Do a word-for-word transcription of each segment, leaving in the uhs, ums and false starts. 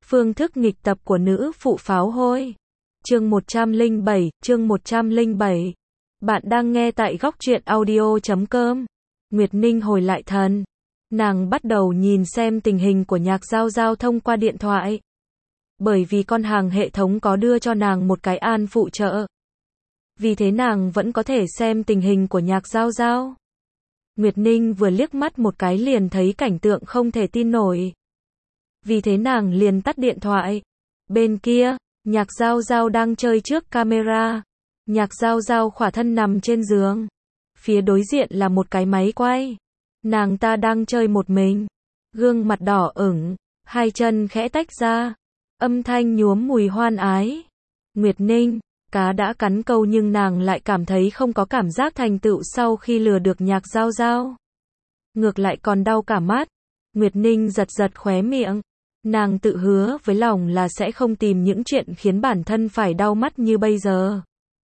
Phương thức nghịch tập của nữ phụ pháo hôi. Chương một trăm lẻ bảy, chương một trăm lẻ bảy. Bạn đang nghe tại góc truyện audio chấm com. Nguyệt Ninh hồi lại thần. Nàng bắt đầu nhìn xem tình hình của Nhạc Giao Giao thông qua điện thoại. Bởi vì con hàng hệ thống có đưa cho nàng một cái an phụ trợ. Vì thế nàng vẫn có thể xem tình hình của Nhạc Giao Giao. Nguyệt Ninh vừa liếc mắt một cái liền thấy cảnh tượng không thể tin nổi. Vì thế nàng liền tắt điện thoại. Bên kia, Nhạc Giao Giao đang chơi trước camera. Nhạc Giao Giao khỏa thân nằm trên giường. Phía đối diện là một cái máy quay. Nàng ta đang chơi một mình. Gương mặt đỏ ửng, hai chân khẽ tách ra. Âm thanh nhuốm mùi hoan ái. Nguyệt Ninh, cá đã cắn câu nhưng nàng lại cảm thấy không có cảm giác thành tựu sau khi lừa được Nhạc Giao Giao. Ngược lại còn đau cả mắt. Nguyệt Ninh giật giật khóe miệng. Nàng tự hứa với lòng là sẽ không tìm những chuyện khiến bản thân phải đau mắt như bây giờ.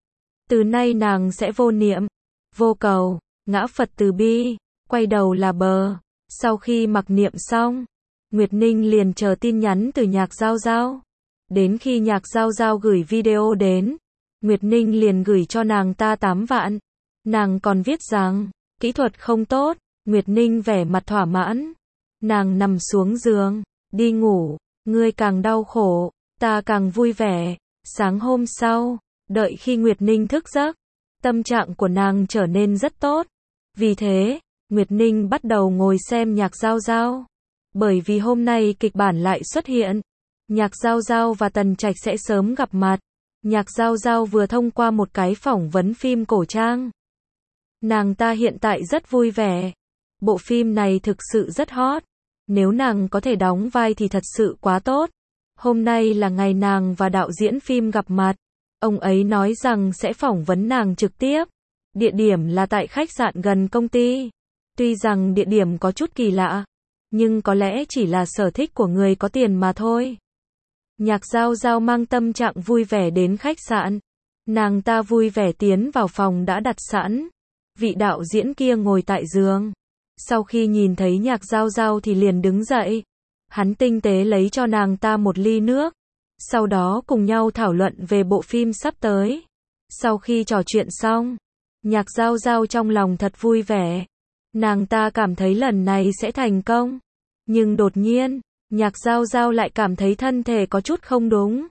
Từ nay nàng sẽ vô niệm, vô cầu, ngã Phật từ bi, quay đầu là bờ. Sau khi mặc niệm xong, Nguyệt Ninh liền chờ tin nhắn từ Nhạc Giao Giao. Đến khi Nhạc Giao Giao gửi video đến, Nguyệt Ninh liền gửi cho nàng ta tám vạn. Nàng còn viết rằng, kỹ thuật không tốt. Nguyệt Ninh vẻ mặt thỏa mãn. Nàng nằm xuống giường, đi ngủ. Ngươi càng đau khổ, ta càng vui vẻ. Sáng hôm sau, đợi khi Nguyệt Ninh thức giấc, tâm trạng của nàng trở nên rất tốt. Vì thế, Nguyệt Ninh bắt đầu ngồi xem Nhạc Giao Giao. Bởi vì hôm nay kịch bản lại xuất hiện. Nhạc Giao Giao và Tần Trạch sẽ sớm gặp mặt. Nhạc Giao Giao vừa thông qua một cái phỏng vấn phim cổ trang. Nàng ta hiện tại rất vui vẻ. Bộ phim này thực sự rất hot. Nếu nàng có thể đóng vai thì thật sự quá tốt. Hôm nay là ngày nàng và đạo diễn phim gặp mặt. Ông ấy nói rằng sẽ phỏng vấn nàng trực tiếp. Địa điểm là tại khách sạn gần công ty. Tuy rằng địa điểm có chút kỳ lạ, nhưng có lẽ chỉ là sở thích của người có tiền mà thôi. Nhạc Giao Giao mang tâm trạng vui vẻ đến khách sạn. Nàng ta vui vẻ tiến vào phòng đã đặt sẵn. Vị đạo diễn kia ngồi tại giường. Sau khi nhìn thấy Nhạc Giao Giao thì liền đứng dậy. Hắn tinh tế lấy cho nàng ta một ly nước. Sau đó cùng nhau thảo luận về bộ phim sắp tới. Sau khi trò chuyện xong, Nhạc Giao Giao trong lòng thật vui vẻ. Nàng ta cảm thấy lần này sẽ thành công. Nhưng đột nhiên, Nhạc Giao Giao lại cảm thấy thân thể có chút không đúng.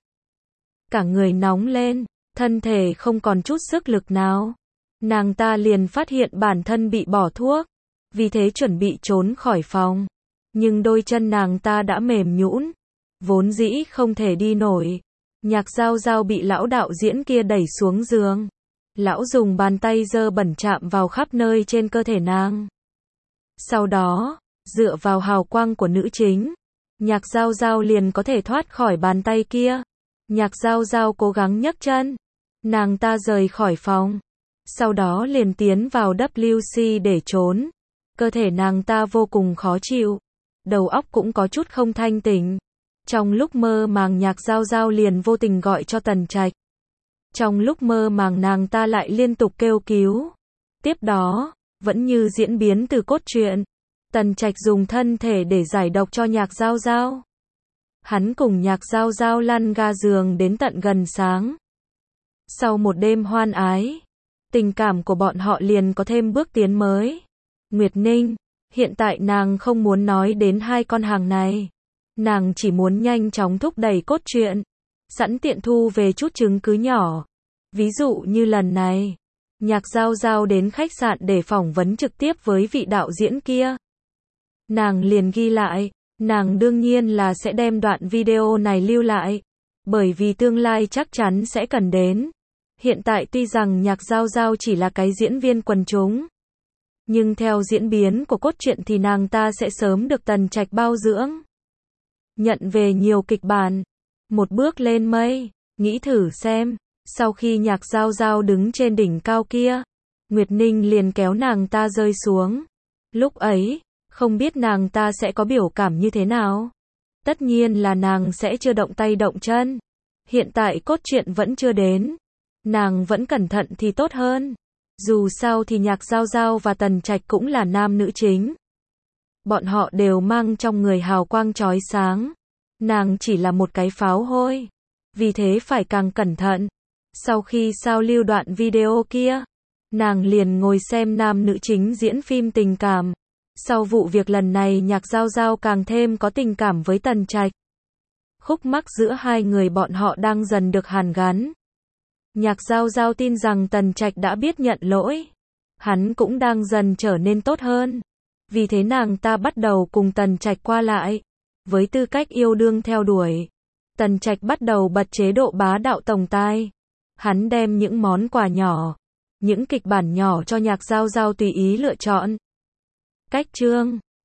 Cả người nóng lên, thân thể không còn chút sức lực nào. Nàng ta liền phát hiện bản thân bị bỏ thuốc. Vì thế chuẩn bị trốn khỏi phòng. Nhưng đôi chân nàng ta đã mềm nhũn, vốn dĩ không thể đi nổi. Nhạc Giao Giao bị lão đạo diễn kia đẩy xuống giường. Lão dùng bàn tay dơ bẩn chạm vào khắp nơi trên cơ thể nàng. Sau đó, dựa vào hào quang của nữ chính, Nhạc Giao Giao liền có thể thoát khỏi bàn tay kia. Nhạc Giao Giao cố gắng nhấc chân. Nàng ta rời khỏi phòng. Sau đó liền tiến vào vê kép xê để trốn. Cơ thể nàng ta vô cùng khó chịu. Đầu óc cũng có chút không thanh tỉnh. Trong lúc mơ màng Nhạc Giao Giao liền vô tình gọi cho Tần Trạch. Trong lúc mơ màng nàng ta lại liên tục kêu cứu. Tiếp đó, vẫn như diễn biến từ cốt truyện, Tần Trạch dùng thân thể để giải độc cho Nhạc Giao Giao. Hắn cùng Nhạc Giao Giao lăn ga giường đến tận gần sáng. Sau một đêm hoan ái, tình cảm của bọn họ liền có thêm bước tiến mới. Nguyệt Ninh, hiện tại nàng không muốn nói đến hai con hàng này. Nàng chỉ muốn nhanh chóng thúc đẩy cốt truyện, sẵn tiện thu về chút chứng cứ nhỏ. Ví dụ như lần này, Nhạc Giao Giao đến khách sạn để phỏng vấn trực tiếp với vị đạo diễn kia. Nàng liền ghi lại, nàng đương nhiên là sẽ đem đoạn video này lưu lại, bởi vì tương lai chắc chắn sẽ cần đến. Hiện tại tuy rằng Nhạc Giao Giao chỉ là cái diễn viên quần chúng, nhưng theo diễn biến của cốt truyện thì nàng ta sẽ sớm được Tần Trạch bao dưỡng. Nhận về nhiều kịch bản, một bước lên mây, nghĩ thử xem. Sau khi Nhạc Giao Giao đứng trên đỉnh cao kia, Nguyệt Ninh liền kéo nàng ta rơi xuống. Lúc ấy, không biết nàng ta sẽ có biểu cảm như thế nào. Tất nhiên là nàng sẽ chưa động tay động chân. Hiện tại cốt truyện vẫn chưa đến. Nàng vẫn cẩn thận thì tốt hơn. Dù sao thì Nhạc Giao Giao và Tần Trạch cũng là nam nữ chính. Bọn họ đều mang trong người hào quang chói sáng. Nàng chỉ là một cái pháo hôi. Vì thế phải càng cẩn thận. Sau khi sao lưu đoạn video kia, nàng liền ngồi xem nam nữ chính diễn phim tình cảm. Sau vụ việc lần này Nhạc Giao Giao càng thêm có tình cảm với Tần Trạch. Khúc mắc giữa hai người bọn họ đang dần được hàn gắn. Nhạc Giao Giao tin rằng Tần Trạch đã biết nhận lỗi. Hắn cũng đang dần trở nên tốt hơn. Vì thế nàng ta bắt đầu cùng Tần Trạch qua lại. Với tư cách yêu đương theo đuổi, Tần Trạch bắt đầu bật chế độ bá đạo tổng tài. Hắn đem những món quà nhỏ, những kịch bản nhỏ cho Nhạc Giao Giao tùy ý lựa chọn. Cách chương